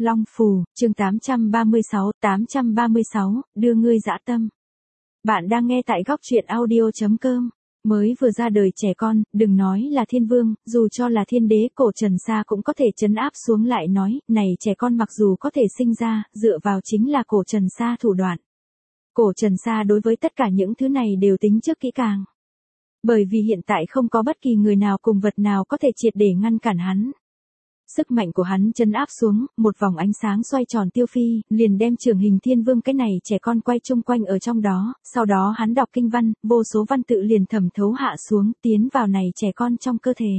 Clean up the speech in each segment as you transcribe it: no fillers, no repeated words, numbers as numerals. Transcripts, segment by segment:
Long Phù, chương 836, đưa ngươi dã tâm. Bạn đang nghe tại góc truyện audio.com. Mới vừa ra đời trẻ con, đừng nói là thiên vương, dù cho là thiên đế, Cổ Trần Sa cũng có thể trấn áp xuống lại nói, này trẻ con mặc dù có thể sinh ra, dựa vào chính là Cổ Trần Sa thủ đoạn. Cổ Trần Sa đối với tất cả những thứ này đều tính trước kỹ càng. Bởi vì hiện tại không có bất kỳ người nào cùng vật nào có thể triệt để ngăn cản hắn. Sức mạnh của hắn trấn áp xuống, một vòng ánh sáng xoay tròn tiêu phi, liền đem Trưởng Hình Thiên Vương cái này trẻ con quay chung quanh ở trong đó, sau đó hắn đọc kinh văn, vô số văn tự liền thẩm thấu hạ xuống, tiến vào này trẻ con trong cơ thể.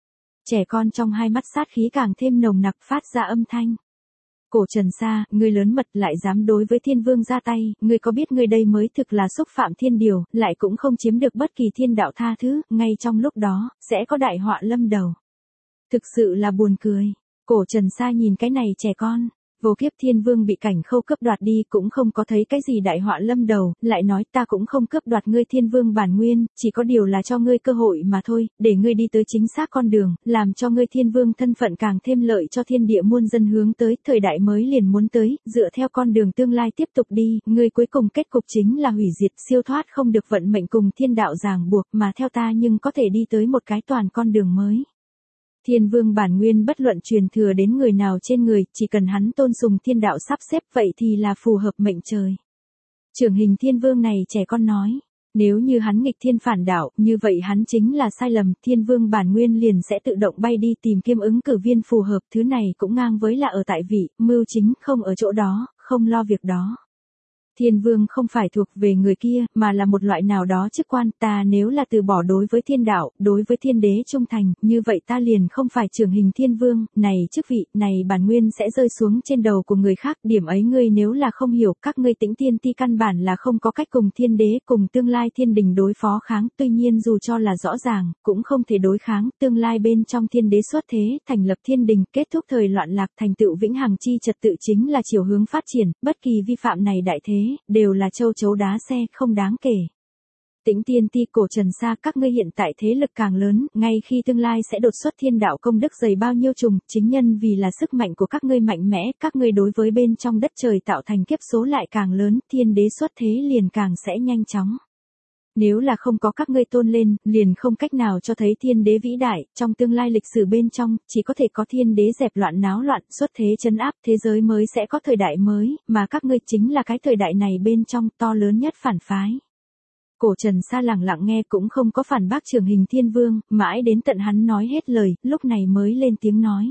Trẻ con trong hai mắt sát khí càng thêm nồng nặc phát ra âm thanh. Cổ Trần Sa, ngươi lớn mật lại dám đối với Thiên Vương ra tay, ngươi có biết ngươi đây mới thực là xúc phạm thiên điều, lại cũng không chiếm được bất kỳ thiên đạo tha thứ, ngay trong lúc đó, sẽ có đại họa lâm đầu. Thực sự là buồn cười. Cổ Trần Sa nhìn cái này trẻ con, vô kiếp Thiên Vương bị Cảnh Khâu cướp đoạt đi cũng không có thấy cái gì đại họa lâm đầu, lại nói ta cũng không cướp đoạt ngươi Thiên Vương bản nguyên, chỉ có điều là cho ngươi cơ hội mà thôi, để ngươi đi tới chính xác con đường, làm cho ngươi Thiên Vương thân phận càng thêm lợi cho thiên địa muôn dân hướng tới, thời đại mới liền muốn tới, dựa theo con đường tương lai tiếp tục đi, ngươi cuối cùng kết cục chính là hủy diệt, siêu thoát không được vận mệnh cùng thiên đạo ràng buộc, mà theo ta nhưng có thể đi tới một cái toàn con đường mới. Thiên Vương bản nguyên bất luận truyền thừa đến người nào trên người, chỉ cần hắn tôn sùng thiên đạo sắp xếp vậy thì là phù hợp mệnh trời. Trưởng Hình Thiên Vương này trẻ con nói, nếu như hắn nghịch thiên phản đạo, như vậy hắn chính là sai lầm, Thiên Vương bản nguyên liền sẽ tự động bay đi tìm kiếm ứng cử viên phù hợp, thứ này cũng ngang với là ở tại vị, mưu chính không ở chỗ đó, không lo việc đó. Thiên Vương không phải thuộc về người kia, mà là một loại nào đó chức quan, ta nếu là từ bỏ đối với thiên đạo, đối với thiên đế trung thành, như vậy ta liền không phải Trưởng Hình Thiên Vương, này chức vị, này bản nguyên sẽ rơi xuống trên đầu của người khác, điểm ấy ngươi nếu là không hiểu, các ngươi Tĩnh Tiên Ti căn bản là không có cách cùng thiên đế, cùng tương lai thiên đình đối phó kháng, tuy nhiên dù cho là rõ ràng, cũng không thể đối kháng, tương lai bên trong thiên đế xuất thế, thành lập thiên đình, kết thúc thời loạn lạc, thành tựu vĩnh hằng chi trật tự chính là chiều hướng phát triển, bất kỳ vi phạm này đại thế đều là châu chấu đá xe, không đáng kể. Tĩnh Tiên Ti, Cổ Trần Sa, các ngươi hiện tại thế lực càng lớn, ngay khi tương lai sẽ đột xuất thiên đạo công đức dày bao nhiêu trùng, chính nhân vì là sức mạnh của các ngươi mạnh mẽ, các ngươi đối với bên trong đất trời tạo thành kiếp số lại càng lớn, thiên đế xuất thế liền càng sẽ nhanh chóng. Nếu là không có các ngươi tôn lên, liền không cách nào cho thấy thiên đế vĩ đại, trong tương lai lịch sử bên trong, chỉ có thể có thiên đế dẹp loạn náo loạn, xuất thế trấn áp, thế giới mới sẽ có thời đại mới, mà các ngươi chính là cái thời đại này bên trong, to lớn nhất phản phái. Cổ Trần Sa lặng lặng nghe cũng không có phản bác Trưởng Hình Thiên Vương, mãi đến tận hắn nói hết lời, lúc này mới lên tiếng nói.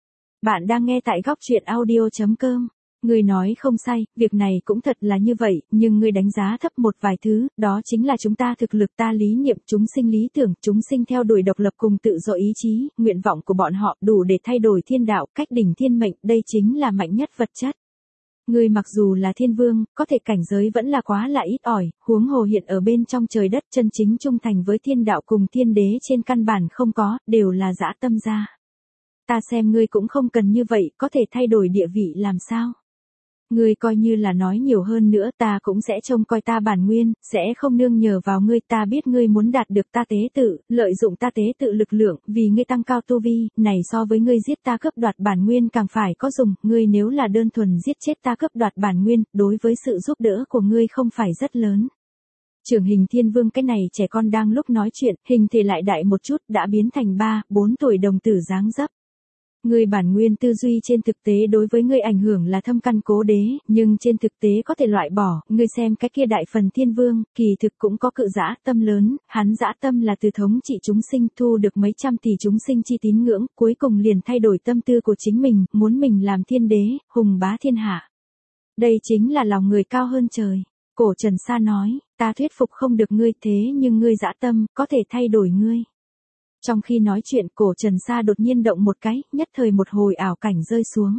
Bạn đang nghe tại góc truyện audio.com. Ngươi nói không sai, việc này cũng thật là như vậy, nhưng ngươi đánh giá thấp một vài thứ, đó chính là chúng ta thực lực, ta lý niệm, chúng sinh lý tưởng, chúng sinh theo đuổi độc lập cùng tự do ý chí, nguyện vọng của bọn họ đủ để thay đổi thiên đạo, cách đỉnh thiên mệnh, đây chính là mạnh nhất vật chất. Ngươi mặc dù là thiên vương, có thể cảnh giới vẫn là quá là ít ỏi, huống hồ hiện ở bên trong trời đất chân chính trung thành với thiên đạo cùng thiên đế trên căn bản không có, đều là dã tâm ra. Ta xem ngươi cũng không cần như vậy, có thể thay đổi địa vị làm sao? Ngươi coi như là nói nhiều hơn nữa ta cũng sẽ trông coi ta bản nguyên, sẽ không nương nhờ vào ngươi, ta biết ngươi muốn đạt được ta tế tự, lợi dụng ta tế tự lực lượng, vì ngươi tăng cao tu vi, này so với ngươi giết ta cướp đoạt bản nguyên càng phải có dùng, ngươi nếu là đơn thuần giết chết ta cướp đoạt bản nguyên, đối với sự giúp đỡ của ngươi không phải rất lớn. Trưởng Hình Thiên Vương cái này trẻ con đang lúc nói chuyện, hình thể lại đại một chút, đã biến thành 3-4 tuổi đồng tử dáng dấp. Ngươi bản nguyên tư duy trên thực tế đối với ngươi ảnh hưởng là thâm căn cố đế, nhưng trên thực tế có thể loại bỏ, ngươi xem cái kia đại phần thiên vương, kỳ thực cũng có cự dã tâm lớn, hắn dã tâm là từ thống trị chúng sinh thu được mấy trăm tỷ chúng sinh chi tín ngưỡng, cuối cùng liền thay đổi tâm tư của chính mình, muốn mình làm thiên đế, hùng bá thiên hạ. Đây chính là lòng người cao hơn trời. Cổ Trần Sa nói, ta thuyết phục không được ngươi thế nhưng ngươi dã tâm, có thể thay đổi ngươi. Trong khi nói chuyện, Cổ Trần Sa đột nhiên động một cái, nhất thời một hồi ảo cảnh rơi xuống.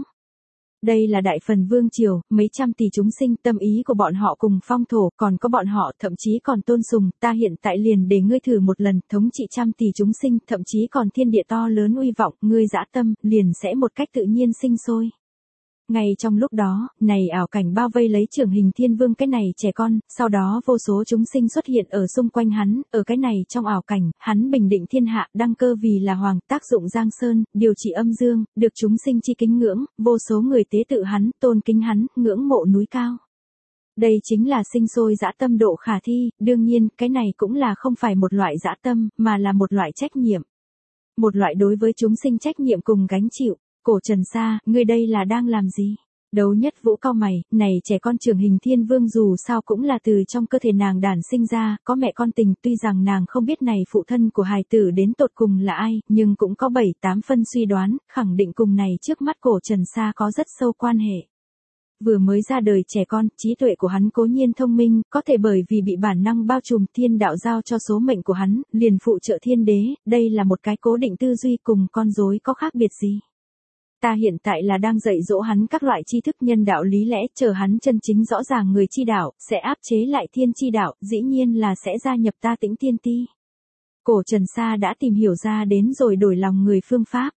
Đây là đại phần vương triều, mấy trăm tỷ chúng sinh, tâm ý của bọn họ cùng phong thổ, còn có bọn họ thậm chí còn tôn sùng, ta hiện tại liền để ngươi thử một lần, thống trị trăm tỷ chúng sinh, thậm chí còn thiên địa to lớn uy vọng, ngươi dã tâm, liền sẽ một cách tự nhiên sinh sôi. Ngay trong lúc đó, này ảo cảnh bao vây lấy trưởng hình thiên vương cái này trẻ con, sau đó vô số chúng sinh xuất hiện ở xung quanh hắn, ở cái này trong ảo cảnh, hắn bình định thiên hạ, đăng cơ vì là hoàng, tác dụng giang sơn, điều trị âm dương, được chúng sinh chi kính ngưỡng, vô số người tế tự hắn, tôn kính hắn, ngưỡng mộ núi cao. Đây chính là sinh sôi dã tâm độ khả thi, đương nhiên, cái này cũng là không phải một loại dã tâm, mà là một loại trách nhiệm. Một loại đối với chúng sinh trách nhiệm cùng gánh chịu. Cổ Trần Sa, ngươi đây là đang làm gì? Đấu Nhất Vũ cau mày, này trẻ con trưởng hình thiên vương dù sao cũng là từ trong cơ thể nàng đản sinh ra, có mẹ con tình, tuy rằng nàng không biết này phụ thân của hài tử đến tột cùng là ai, nhưng cũng có 7-8 phân suy đoán, khẳng định cùng này trước mắt Cổ Trần Sa có rất sâu quan hệ. Vừa mới ra đời trẻ con, trí tuệ của hắn cố nhiên thông minh, có thể bởi vì bị bản năng bao trùm thiên đạo giao cho số mệnh của hắn, liền phụ trợ thiên đế, đây là một cái cố định tư duy cùng con rối có khác biệt gì. Ta hiện tại là đang dạy dỗ hắn các loại tri thức nhân đạo lý lẽ, chờ hắn chân chính rõ ràng người chi đạo, sẽ áp chế lại thiên chi đạo, dĩ nhiên là sẽ gia nhập ta Tĩnh Tiên Ti. Cổ Trần Sa đã tìm hiểu ra đến rồi đổi lòng người phương pháp.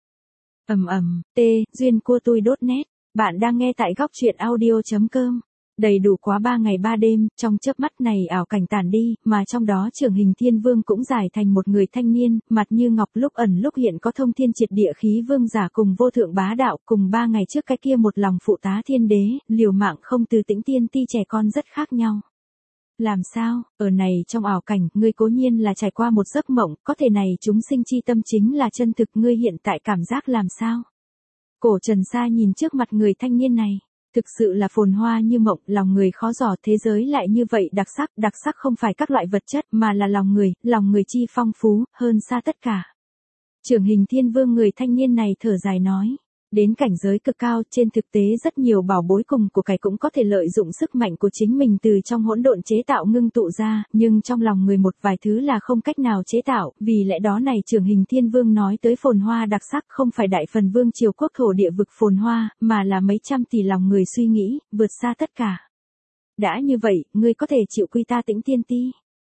Duyên của tôi .net, bạn đang nghe tại góc truyện audio.com. Đầy đủ quá 3 ngày 3 đêm, trong chớp mắt này ảo cảnh tản đi, mà trong đó trưởng hình thiên vương cũng giải thành một người thanh niên, mặt như ngọc lúc ẩn lúc hiện có thông thiên triệt địa khí vương giả cùng vô thượng bá đạo, cùng 3 ngày trước cái kia một lòng phụ tá thiên đế, liều mạng không từ Tĩnh Tiên Ti trẻ con rất khác nhau. Làm sao, ở này trong ảo cảnh, ngươi cố nhiên là trải qua một giấc mộng, có thể này chúng sinh chi tâm chính là chân thực, ngươi hiện tại cảm giác làm sao? Cổ Trần Sa nhìn trước mặt người thanh niên này. Thực sự là phồn hoa như mộng, lòng người khó dò, thế giới lại như vậy đặc sắc không phải các loại vật chất mà là lòng người chi phong phú, hơn xa tất cả. Trưởng hình thiên vương người thanh niên này thở dài nói, đến cảnh giới cực cao, trên thực tế rất nhiều bảo bối cùng của cải cũng có thể lợi dụng sức mạnh của chính mình từ trong hỗn độn chế tạo ngưng tụ ra, nhưng trong lòng người một vài thứ là không cách nào chế tạo, vì lẽ đó này trưởng hình thiên vương nói tới phồn hoa đặc sắc không phải đại phần vương triều quốc thổ địa vực phồn hoa, mà là mấy trăm tỷ lòng người suy nghĩ, vượt xa tất cả. Đã như vậy, ngươi có thể chịu quy ta Tĩnh Tiên Ti?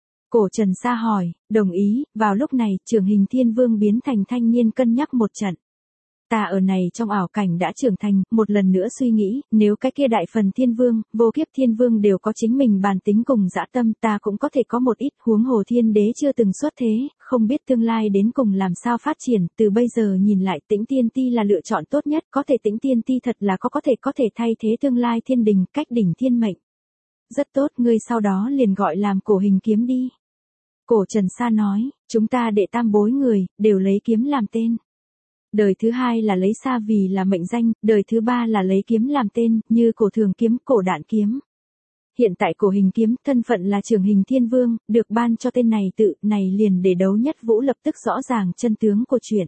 Cổ Trần Sa hỏi, đồng ý, vào lúc này, trưởng hình thiên vương biến thành thanh niên cân nhắc một trận. Ta ở này trong ảo cảnh đã trưởng thành, một lần nữa suy nghĩ, nếu cái kia đại phần thiên vương, vô kiếp thiên vương đều có chính mình bản tính cùng dã tâm, ta cũng có thể có một ít, huống hồ thiên đế chưa từng xuất thế, không biết tương lai đến cùng làm sao phát triển, từ bây giờ nhìn lại Tĩnh Tiên Ti là lựa chọn tốt nhất, có thể Tĩnh Tiên Ti thật là có thể thay thế tương lai thiên đình, cách đỉnh thiên mệnh. Rất tốt, ngươi sau đó liền gọi làm Cổ Hình Kiếm đi. Cổ Trần Sa nói, chúng ta đệ tam bối người, đều lấy kiếm làm tên. Đời thứ hai là lấy Sa vì là mệnh danh, đời thứ ba là lấy kiếm làm tên, như Cổ Thường Kiếm, Cổ Đạn Kiếm. Hiện tại Cổ Hình Kiếm, thân phận là trưởng hình thiên vương, được ban cho tên này tự, này liền để Đấu Nhất Vũ lập tức rõ ràng chân tướng của chuyện.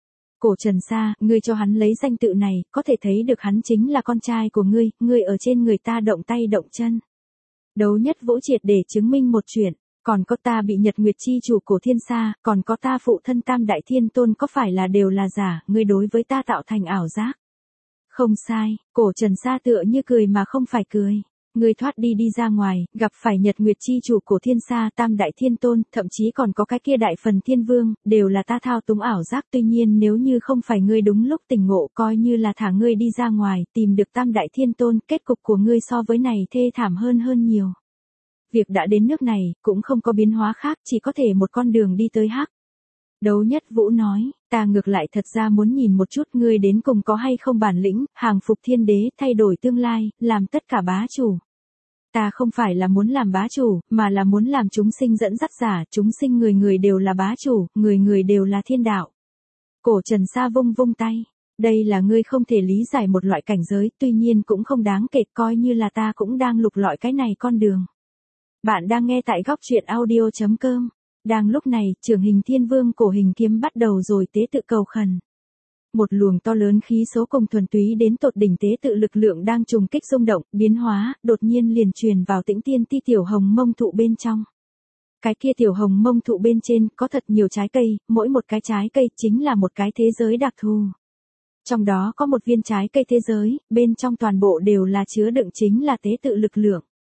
Cổ Trần Sa, ngươi cho hắn lấy danh tự này, có thể thấy được hắn chính là con trai của ngươi ở trên người ta động tay động chân. Đấu Nhất Vũ triệt để chứng minh một chuyện. Còn có ta bị Nhật Nguyệt chi chủ Cổ Thiên Sa, còn có ta phụ thân Tam Đại Thiên Tôn có phải là đều là giả, ngươi đối với ta tạo thành ảo giác. Không sai, Cổ Trần Sa tựa như cười mà không phải cười. Ngươi thoát đi ra ngoài, gặp phải Nhật Nguyệt chi chủ Cổ Thiên Sa, Tam Đại Thiên Tôn, thậm chí còn có cái kia đại phần thiên vương, đều là ta thao túng ảo giác, tuy nhiên nếu như không phải ngươi đúng lúc tỉnh ngộ, coi như là thả ngươi đi ra ngoài, tìm được Tam Đại Thiên Tôn, kết cục của ngươi so với này thê thảm hơn nhiều. Việc đã đến nước này, cũng không có biến hóa khác, chỉ có thể một con đường đi tới hắc. Đấu Nhất Vũ nói, ta ngược lại thật ra muốn nhìn một chút ngươi đến cùng có hay không bản lĩnh, hàng phục thiên đế, thay đổi tương lai, làm tất cả bá chủ. Ta không phải là muốn làm bá chủ, mà là muốn làm chúng sinh dẫn dắt giả, chúng sinh người đều là bá chủ, người đều là thiên đạo. Cổ Trần Sa vung tay. Đây là ngươi không thể lý giải một loại cảnh giới, tuy nhiên cũng không đáng kể, coi như là ta cũng đang lục lọi cái này con đường. Bạn đang nghe tại góc truyện audio.com. Đang lúc này, trưởng hình thiên vương Cổ Hình Kiếm bắt đầu rồi tế tự cầu khẩn. Một luồng to lớn khí số cùng thuần túy đến tột đỉnh tế tự lực lượng đang trùng kích rung động, biến hóa, đột nhiên liền truyền vào Tĩnh Tiên Ti tiểu hồng mông thụ bên trong. Cái kia tiểu hồng mông thụ bên trên có thật nhiều trái cây, mỗi một cái trái cây chính là một cái thế giới đặc thù. Trong đó có một viên trái cây thế giới, bên trong toàn bộ đều là chứa đựng chính là tế tự lực lượng.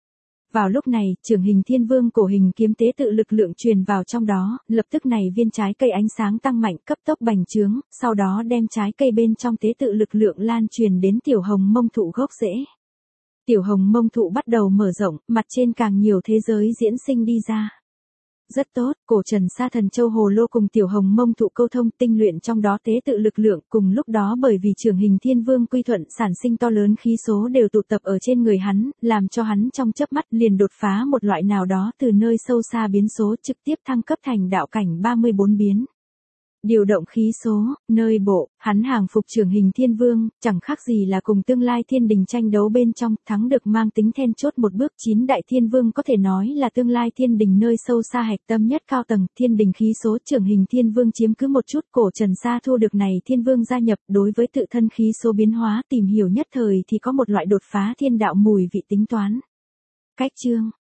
Vào lúc này, trưởng hình thiên vương cổ hình kiếm tế tự lực lượng truyền vào trong đó, lập tức này viên trái cây ánh sáng tăng mạnh cấp tốc bành trướng, sau đó đem trái cây bên trong tế tự lực lượng lan truyền đến tiểu hồng mông thụ gốc rễ. Tiểu hồng mông thụ bắt đầu mở rộng, mặt trên càng nhiều thế giới diễn sinh đi ra. Rất tốt, cổ trần sa thần châu hồ lô cùng tiểu hồng mông thụ câu thông tinh luyện trong đó tế tự lực lượng, cùng lúc đó bởi vì trưởng hình thiên vương quy thuận sản sinh to lớn khí số đều tụ tập ở trên người hắn, làm cho hắn trong chớp mắt liền đột phá một loại nào đó từ nơi sâu xa biến số trực tiếp thăng cấp thành đạo cảnh 34 biến. Điều động khí số, nơi bộ, hắn hàng phục trưởng hình thiên vương, chẳng khác gì là cùng tương lai thiên đình tranh đấu bên trong, thắng được mang tính then chốt một bước. 9 đại thiên vương có thể nói là tương lai thiên đình nơi sâu xa hạch tâm nhất cao tầng, thiên đình khí số trưởng hình thiên vương chiếm cứ một chút, cổ trần sa thu được này thiên vương gia nhập, đối với tự thân khí số biến hóa tìm hiểu nhất thời thì có một loại đột phá thiên đạo mùi vị tính toán. Cách chương